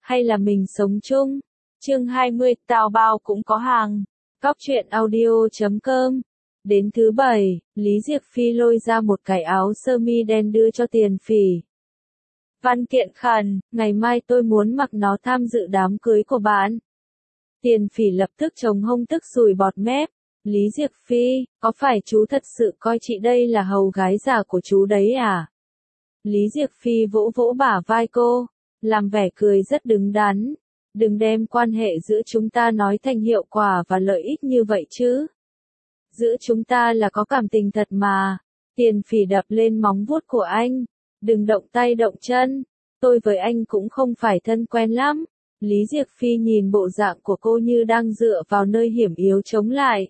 hay là mình sống chung? Chương 20, tao bao cũng có hàng. Góc truyện audio.com. Đến thứ 7, Lý Diệc Phi lôi ra một cái áo sơ mi đen đưa cho Tiền Phỉ. Văn kiện khẩn, ngày mai tôi muốn mặc nó tham dự đám cưới của bạn. Tiền Phỉ lập tức chống hông tức sùi bọt mép. Lý Diệc Phi, có phải chú thật sự coi chị đây là hầu gái già của chú đấy à? Lý Diệc Phi vỗ vỗ bả vai cô, làm vẻ cười rất đứng đắn. Đừng đem quan hệ giữa chúng ta nói thành hiệu quả và lợi ích như vậy chứ. Giữa chúng ta là có cảm tình thật mà. Tiền Phỉ đập lên móng vuốt của anh. Đừng động tay động chân. Tôi với anh cũng không phải thân quen lắm. Lý Diệc Phi nhìn bộ dạng của cô như đang dựa vào nơi hiểm yếu chống lại.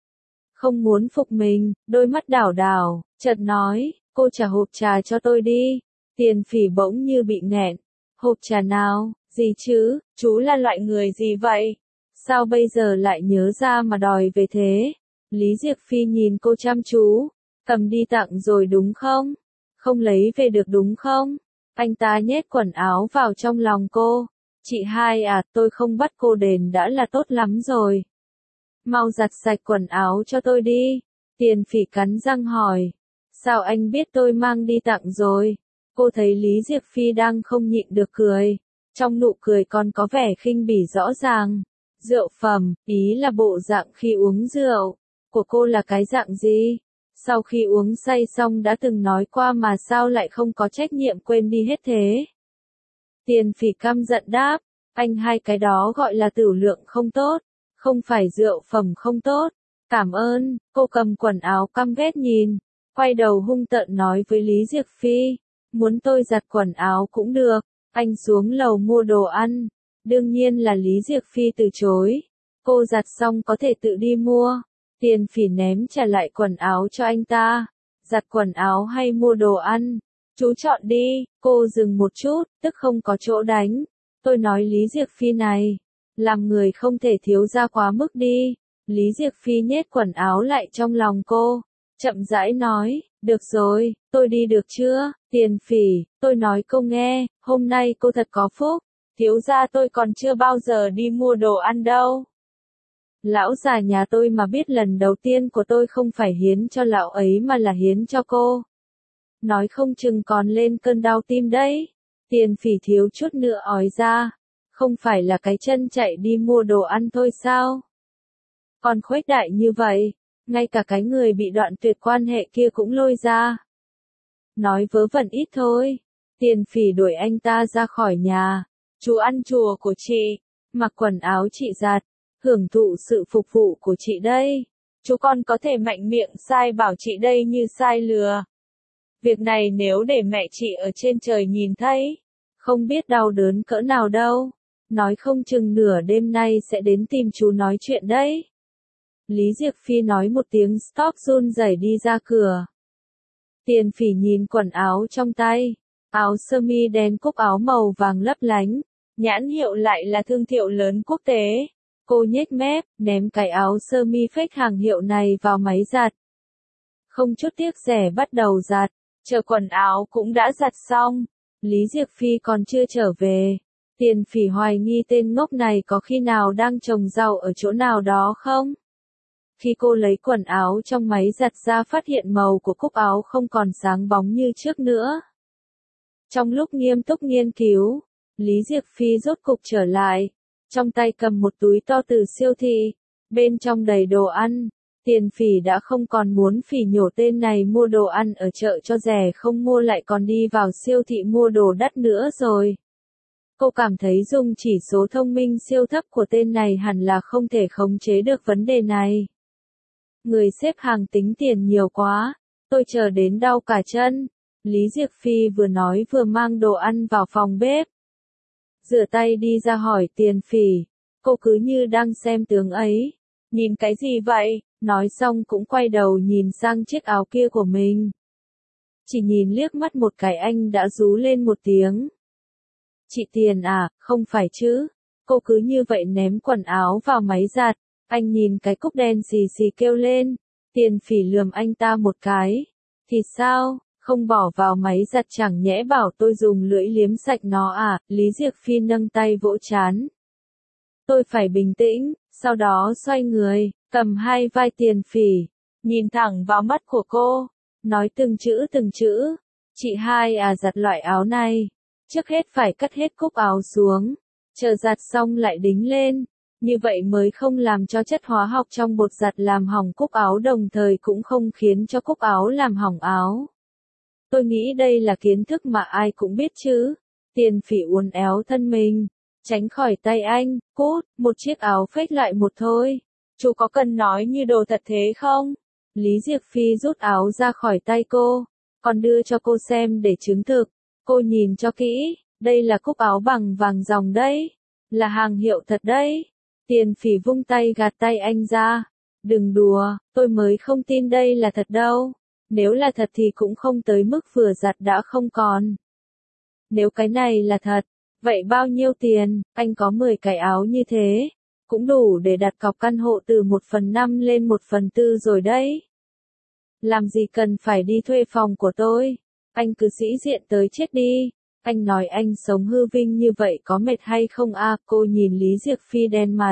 Không muốn phục mình, đôi mắt đảo đảo, chợt nói, cô trả hộp trà cho tôi đi. Tiền Phỉ bỗng như bị nghẹn. Hộp trà nào, gì chứ, chú là loại người gì vậy? Sao bây giờ lại nhớ ra mà đòi về thế? Lý Diệc Phi nhìn cô chăm chú, cầm đi tặng rồi đúng không? Không lấy về được đúng không? Anh ta nhét quần áo vào trong lòng cô. Chị hai à, tôi không bắt cô đền đã là tốt lắm rồi. Mau giặt sạch quần áo cho tôi đi. Tiền Phỉ cắn răng hỏi. Sao anh biết tôi mang đi tặng rồi? Cô thấy Lý Diệc Phi đang không nhịn được cười. Trong nụ cười còn có vẻ khinh bỉ rõ ràng. Rượu phẩm, ý là bộ dạng khi uống rượu. Của cô là cái dạng gì? Sau khi uống say xong đã từng nói qua mà sao lại không có trách nhiệm quên đi hết thế? Tiền Phỉ căm giận đáp. Anh hai cái đó gọi là tửu lượng không tốt. Không phải rượu phẩm không tốt. Cảm ơn, cô cầm quần áo căm ghét nhìn. Quay đầu hung tợn nói với Lý Diệc Phi. Muốn tôi giặt quần áo cũng được. Anh xuống lầu mua đồ ăn. Đương nhiên là Lý Diệc Phi từ chối. Cô giặt xong có thể tự đi mua. Tiền Phỉ ném trả lại quần áo cho anh ta. Giặt quần áo hay mua đồ ăn? Chú chọn đi. Cô dừng một chút, tức không có chỗ đánh. Tôi nói Lý Diệc Phi này. Làm người không thể thiếu ra quá mức đi. Lý Diệc Phi nhét quần áo lại trong lòng cô. Chậm rãi nói, được rồi, tôi đi được chưa? Tiền Phỉ, tôi nói cô nghe, hôm nay cô thật có phúc. Thiếu gia tôi còn chưa bao giờ đi mua đồ ăn đâu. Lão già nhà tôi mà biết lần đầu tiên của tôi không phải hiến cho lão ấy mà là hiến cho cô. Nói không chừng còn lên cơn đau tim đấy. Tiền Phỉ thiếu chút nữa ói ra. Không phải là cái chân chạy đi mua đồ ăn thôi sao? Còn khuếch đại như vậy, ngay cả cái người bị đoạn tuyệt quan hệ kia cũng lôi ra. Nói vớ vẩn ít thôi. Tiền Phỉ đuổi anh ta ra khỏi nhà. Chú ăn chùa của chị, mặc quần áo chị giặt, hưởng thụ sự phục vụ của chị đây. Chú còn có thể mạnh miệng sai bảo chị đây như sai lừa. Việc này nếu để mẹ chị ở trên trời nhìn thấy, không biết đau đớn cỡ nào đâu. Nói không chừng nửa đêm nay sẽ đến tìm chú nói chuyện đấy. Lý Diệc Phi nói một tiếng stop run rẩy đi ra cửa. Tiền Phỉ nhìn quần áo trong tay. Áo sơ mi đen cúc áo màu vàng lấp lánh. Nhãn hiệu lại là thương hiệu lớn quốc tế. Cô nhếch mép, ném cái áo sơ mi fake hàng hiệu này vào máy giặt. Không chút tiếc rẻ bắt đầu giặt. Chờ quần áo cũng đã giặt xong. Lý Diệc Phi còn chưa trở về. Tiền Phỉ hoài nghi tên ngốc này có khi nào đang trồng rau ở chỗ nào đó không? Khi cô lấy quần áo trong máy giặt ra phát hiện màu của cúc áo không còn sáng bóng như trước nữa. Trong lúc nghiêm túc nghiên cứu, Lý Diệc Phi rốt cục trở lại. Trong tay cầm một túi to từ siêu thị, bên trong đầy đồ ăn. Tiền Phỉ đã không còn muốn phỉ nhổ tên này mua đồ ăn ở chợ cho rẻ không mua lại còn đi vào siêu thị mua đồ đắt nữa rồi. Cô cảm thấy dùng chỉ số thông minh siêu thấp của tên này hẳn là không thể khống chế được vấn đề này. Người xếp hàng tính tiền nhiều quá, tôi chờ đến đau cả chân. Lý Diệc Phi vừa nói vừa mang đồ ăn vào phòng bếp. Rửa tay đi ra hỏi Tiền Phỉ, cô cứ như đang xem tướng ấy. Nhìn cái gì vậy? Nói xong cũng quay đầu nhìn sang chiếc áo kia của mình. Chỉ nhìn liếc mắt một cái anh đã rú lên một tiếng. Chị Tiền à, không phải chứ? Cô cứ như vậy ném quần áo vào máy giặt. Anh nhìn cái cúc đen xì xì kêu lên. Tiền Phỉ lườm anh ta một cái. Thì sao? không bỏ vào máy giặt chẳng nhẽ bảo tôi dùng lưỡi liếm sạch nó à, Lý Diệc Phi nâng tay vỗ trán. Tôi phải bình tĩnh, sau đó xoay người, cầm hai vai Tiền Phỉ, nhìn thẳng vào mắt của cô, nói từng chữ, chị hai à giặt loại áo này, trước hết phải cắt hết cúc áo xuống, chờ giặt xong lại đính lên, như vậy mới không làm cho chất hóa học trong bột giặt làm hỏng cúc áo đồng thời cũng không khiến cho cúc áo làm hỏng áo. Tôi nghĩ đây là kiến thức mà ai cũng biết chứ. Tiền Phỉ uốn éo thân mình, tránh khỏi tay anh, cút, một chiếc áo phết loại một thôi. Chú có cần nói như đồ thật thế không? Lý Diệc Phi rút áo ra khỏi tay cô, còn đưa cho cô xem để chứng thực. Cô nhìn cho kỹ, đây là cúc áo bằng vàng ròng đấy, là hàng hiệu thật đấy. Tiền Phỉ vung tay gạt tay anh ra. Đừng đùa, tôi mới không tin đây là thật đâu. Nếu là thật thì cũng không tới mức vừa giặt đã không còn. Nếu cái này là thật, vậy bao nhiêu tiền? Anh có 10 cái áo như thế, cũng đủ để đặt cọc căn hộ từ 1/5 lên 1/4 rồi đấy. Làm gì cần phải đi thuê phòng của tôi? Anh cứ sĩ diện tới chết đi. Anh nói anh sống hư vinh như vậy có mệt hay không à? Cô nhìn Lý Diệc Phi đen mặt.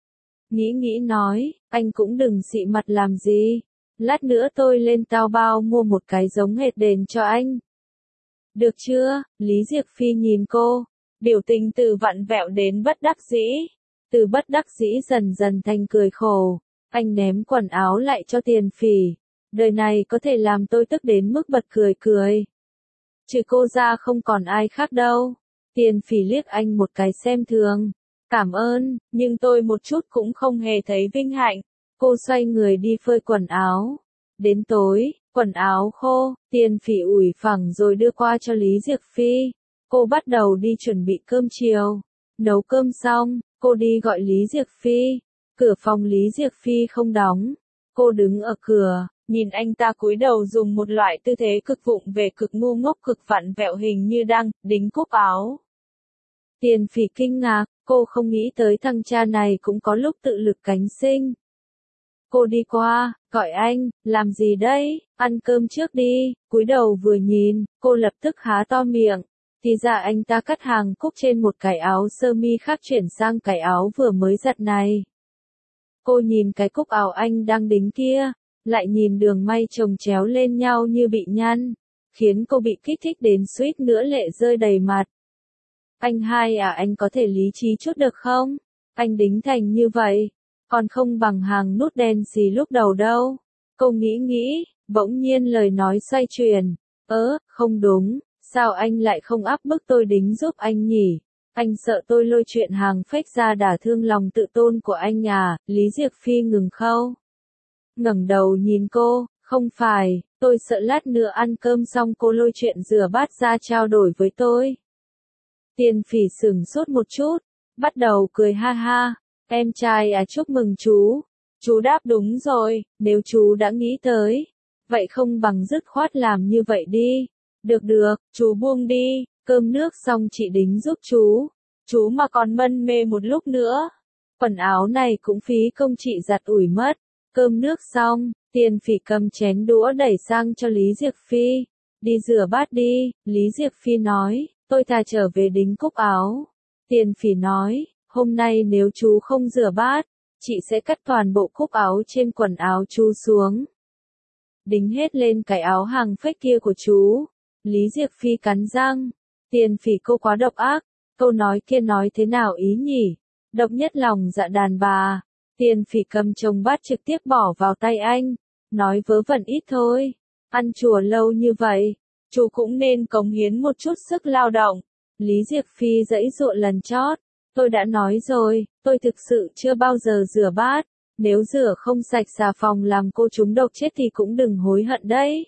Nghĩ nói, anh cũng đừng xị mặt làm gì. Lát nữa tôi lên Taobao mua một cái giống hệt đền cho anh. Được chưa? Lý Diệc Phi nhìn cô, biểu tình từ vặn vẹo đến bất đắc dĩ. Từ bất đắc dĩ dần dần thành cười khổ. Anh ném quần áo lại cho Tiền Phỉ. Đời này có thể làm tôi tức đến mức bật cười. Trừ cô ra không còn ai khác đâu. Tiền Phỉ liếc anh một cái xem thường. Cảm ơn, nhưng tôi một chút cũng không hề thấy vinh hạnh. Cô xoay người đi phơi quần áo. Đến tối, quần áo khô, Tiền Phỉ ủi phẳng rồi đưa qua cho Lý Diệc Phi. Cô bắt đầu đi chuẩn bị cơm chiều. Nấu cơm xong, cô đi gọi Lý Diệc Phi. Cửa phòng Lý Diệc Phi không đóng. Cô đứng ở cửa, nhìn anh ta cúi đầu dùng một loại tư thế cực vụng về cực ngu ngốc cực vặn vẹo hình như đang đính cúc áo. Tiền Phỉ kinh ngạc, cô không nghĩ tới thằng cha này cũng có lúc tự lực cánh sinh. Cô đi qua, gọi anh, làm gì đấy, ăn cơm trước đi, cúi đầu vừa nhìn, cô lập tức há to miệng. Thì ra anh ta cắt hàng cúc trên một cái áo sơ mi khác chuyển sang cái áo vừa mới giặt này. Cô nhìn cái cúc áo anh đang đính kia, lại nhìn đường may chồng chéo lên nhau như bị nhăn, khiến cô bị kích thích đến suýt nữa lệ rơi đầy mặt. Anh hai à, anh có thể lý trí chút được không? Anh đính thành như vậy, còn không bằng hàng nút đen xì lúc đầu đâu. Cô nghĩ, bỗng nhiên lời nói xoay chuyển. Không đúng, sao anh lại không áp bức tôi đính giúp anh nhỉ? Anh sợ tôi lôi chuyện hàng fake ra đả thương lòng tự tôn của anh à? Lý Diệc Phi ngừng khâu. Ngẩng đầu nhìn cô, không phải, tôi sợ lát nữa ăn cơm xong cô lôi chuyện rửa bát ra trao đổi với tôi. Tiền Phỉ sửng sốt một chút, bắt đầu cười ha ha. Em trai à, chúc mừng chú. Chú đáp đúng rồi, nếu chú đã nghĩ tới, vậy không bằng dứt khoát làm như vậy đi. Được, chú buông đi, cơm nước xong chị đính giúp chú. Chú mà còn mân mê một lúc nữa, quần áo này cũng phí công chị giặt ủi mất. Cơm nước xong, Tiền Phỉ cầm chén đũa đẩy sang cho Lý Diệc Phi. Đi rửa bát đi, Lý Diệc Phi nói, tôi thà trở về đính cúc áo. Tiền Phỉ nói, hôm nay nếu chú không rửa bát, chị sẽ cắt toàn bộ cúc áo trên quần áo chú xuống. Đính hết lên cái áo hàng fake kia của chú. Lý Diệc Phi cắn răng. Tiền Phỉ cô quá độc ác. Câu nói kia nói thế nào ý nhỉ? Độc nhất lòng dạ đàn bà. Tiền Phỉ cầm chồng bát trực tiếp bỏ vào tay anh. Nói vớ vẩn ít thôi. Ăn chùa lâu như vậy, chú cũng nên cống hiến một chút sức lao động. Lý Diệc Phi giãy giụa lần chót. Tôi đã nói rồi, tôi thực sự chưa bao giờ rửa bát. Nếu rửa không sạch xà phòng làm cô trúng độc chết thì cũng đừng hối hận đấy.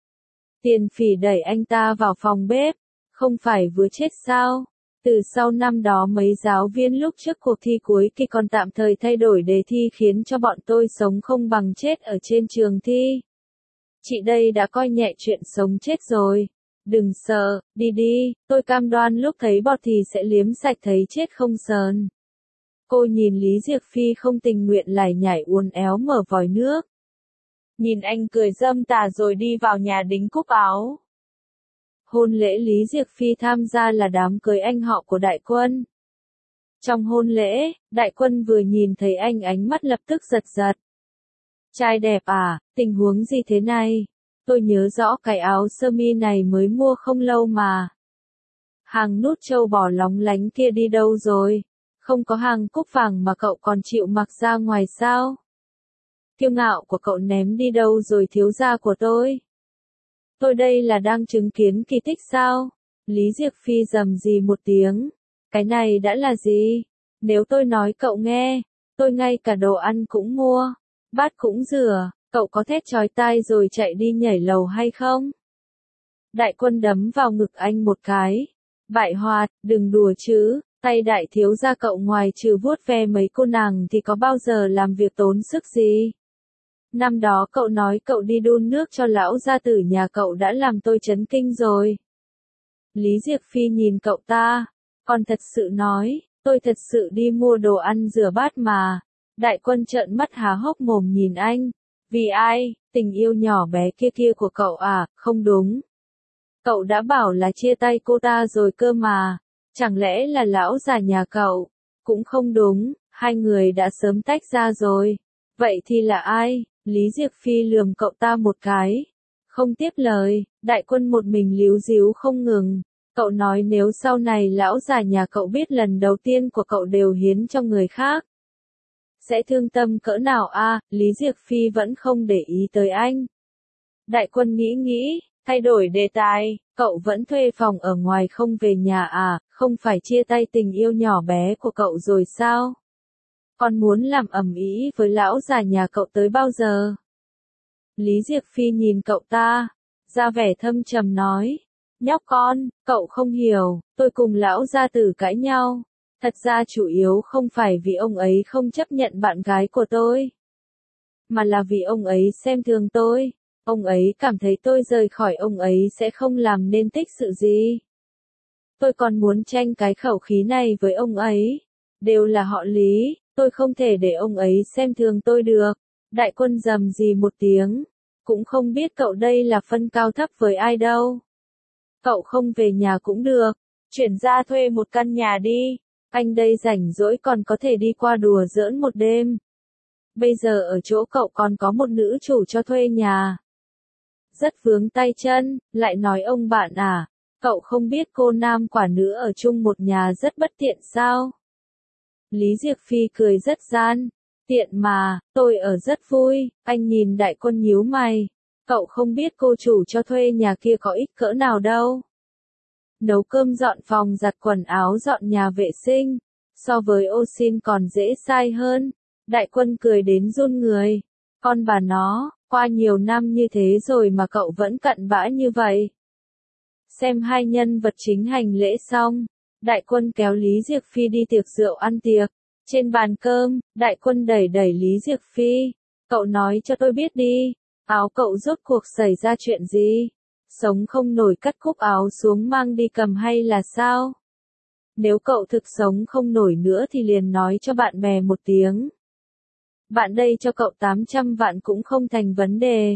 Tiền Phỉ đẩy anh ta vào phòng bếp. Không phải vừa chết sao? Từ sau năm đó mấy giáo viên lúc trước cuộc thi cuối kỳ còn tạm thời thay đổi đề thi khiến cho bọn tôi sống không bằng chết ở trên trường thi. Chị đây đã coi nhẹ chuyện sống chết rồi. Đừng sợ, đi, tôi cam đoan lúc thấy bọt thì sẽ liếm sạch thấy chết không sờn. Cô nhìn Lý Diệc Phi không tình nguyện lải nhải uốn éo mở vòi nước. Nhìn anh cười râm tà rồi đi vào nhà đính cúc áo. Hôn lễ Lý Diệc Phi tham gia là đám cưới anh họ của Đại Quân. Trong hôn lễ, Đại Quân vừa nhìn thấy anh ánh mắt lập tức giật giật. Trai đẹp à, tình huống gì thế này? Tôi nhớ rõ cái áo sơ mi này mới mua không lâu mà. Hàng nút châu bò lóng lánh kia đi đâu rồi? Không có hàng cúc vàng mà cậu còn chịu mặc ra ngoài sao? Kiêu ngạo của cậu ném đi đâu rồi thiếu gia của tôi? Tôi đây là đang chứng kiến kỳ tích sao? Lý Diệc Phi rầm rì một tiếng. Cái này đã là gì? Nếu tôi nói cậu nghe, tôi ngay cả đồ ăn cũng mua, bát cũng rửa, cậu có thét chói tai rồi chạy đi nhảy lầu hay không? Đại Quân đấm vào ngực anh một cái. Bại hoạt, đừng đùa chứ, tay đại thiếu gia cậu ngoài trừ vuốt ve mấy cô nàng thì có bao giờ làm việc tốn sức gì? Năm đó cậu nói cậu đi đun nước cho lão gia tử nhà cậu đã làm tôi chấn kinh rồi. Lý Diệc Phi nhìn cậu ta, còn thật sự nói, tôi thật sự đi mua đồ ăn rửa bát mà. Đại Quân trợn mắt há hốc mồm nhìn anh. Vì ai, tình yêu nhỏ bé kia của cậu à, không đúng. Cậu đã bảo là chia tay cô ta rồi cơ mà. Chẳng lẽ là lão già nhà cậu? Cũng không đúng, hai người đã sớm tách ra rồi. Vậy thì là ai? Lý Diệc Phi lườm cậu ta một cái. Không tiếp lời, Đại Quân một mình líu díu không ngừng. Cậu nói nếu sau này lão già nhà cậu biết lần đầu tiên của cậu đều hiến cho người khác, sẽ thương tâm cỡ nào a? Lý Diệc Phi vẫn không để ý tới anh. Đại Quân nghĩ, thay đổi đề tài, cậu vẫn thuê phòng ở ngoài không về nhà à, không phải chia tay tình yêu nhỏ bé của cậu rồi sao? Còn muốn làm ầm ĩ với lão già nhà cậu tới bao giờ? Lý Diệc Phi nhìn cậu ta, ra vẻ thâm trầm nói, nhóc con, cậu không hiểu, tôi cùng lão gia tử cãi nhau. Thật ra chủ yếu không phải vì ông ấy không chấp nhận bạn gái của tôi, mà là vì ông ấy xem thường tôi. Ông ấy cảm thấy tôi rời khỏi ông ấy sẽ không làm nên tích sự gì. Tôi còn muốn tranh cái khẩu khí này với ông ấy. Đều là họ Lý, tôi không thể để ông ấy xem thường tôi được. Đại Quân rầm rì một tiếng. Cũng không biết cậu đây là phân cao thấp với ai đâu. Cậu không về nhà cũng được. Chuyển ra thuê một căn nhà đi. Anh đây rảnh rỗi còn có thể đi qua đùa giỡn một đêm. Bây giờ ở chỗ cậu còn có một nữ chủ cho thuê nhà. Rất vướng tay chân, lại nói ông bạn à, cậu không biết cô nam quả nữ ở chung một nhà rất bất tiện sao? Lý Diệc Phi cười rất gian, tiện mà, tôi ở rất vui. Anh nhìn Đại Quân nhíu mày, cậu không biết cô chủ cho thuê nhà kia có ích cỡ nào đâu. Nấu cơm dọn phòng giặt quần áo dọn nhà vệ sinh, so với ô xin còn dễ sai hơn. Đại Quân cười đến run người, con bà nó, qua nhiều năm như thế rồi mà cậu vẫn cặn bã như vậy. Xem hai nhân vật chính hành lễ xong, Đại Quân kéo Lý Diệc Phi đi tiệc rượu ăn tiệc. Trên bàn cơm, Đại Quân đẩy Lý Diệc Phi, cậu nói cho tôi biết đi, áo cậu rốt cuộc xảy ra chuyện gì? Sống không nổi cắt cúc áo xuống mang đi cầm hay là sao? Nếu cậu thực sống không nổi nữa thì liền nói cho bạn bè một tiếng. Bạn đây cho cậu 800 vạn cũng không thành vấn đề.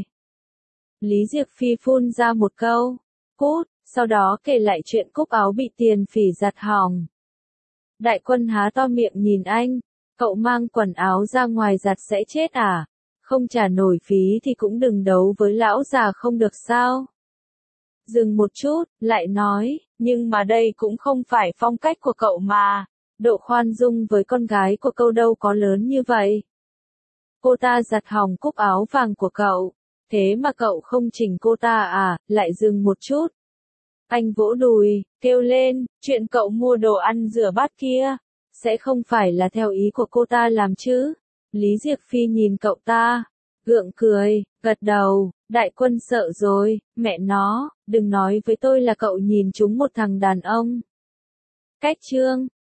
Lý Diệc Phi phun ra một câu, cút, sau đó kể lại chuyện cúc áo bị tiền phỉ giặt hỏng. Đại Quân há to miệng nhìn anh, cậu mang quần áo ra ngoài giặt sẽ chết à? Không trả nổi phí thì cũng đừng đấu với lão già không được sao? Dừng một chút, lại nói, nhưng mà đây cũng không phải phong cách của cậu mà. Độ khoan dung với con gái của cậu đâu có lớn như vậy. Cô ta giặt hỏng cúc áo vàng của cậu, thế mà cậu không chỉnh cô ta à? Lại dừng một chút. Anh vỗ đùi, kêu lên, chuyện cậu mua đồ ăn rửa bát kia, sẽ không phải là theo ý của cô ta làm chứ? Lý Diệc Phi nhìn cậu ta, gượng cười, gật đầu. Đại Quân sợ rồi, mẹ nó, đừng nói với tôi là cậu nhìn trúng một thằng đàn ông. Cách chương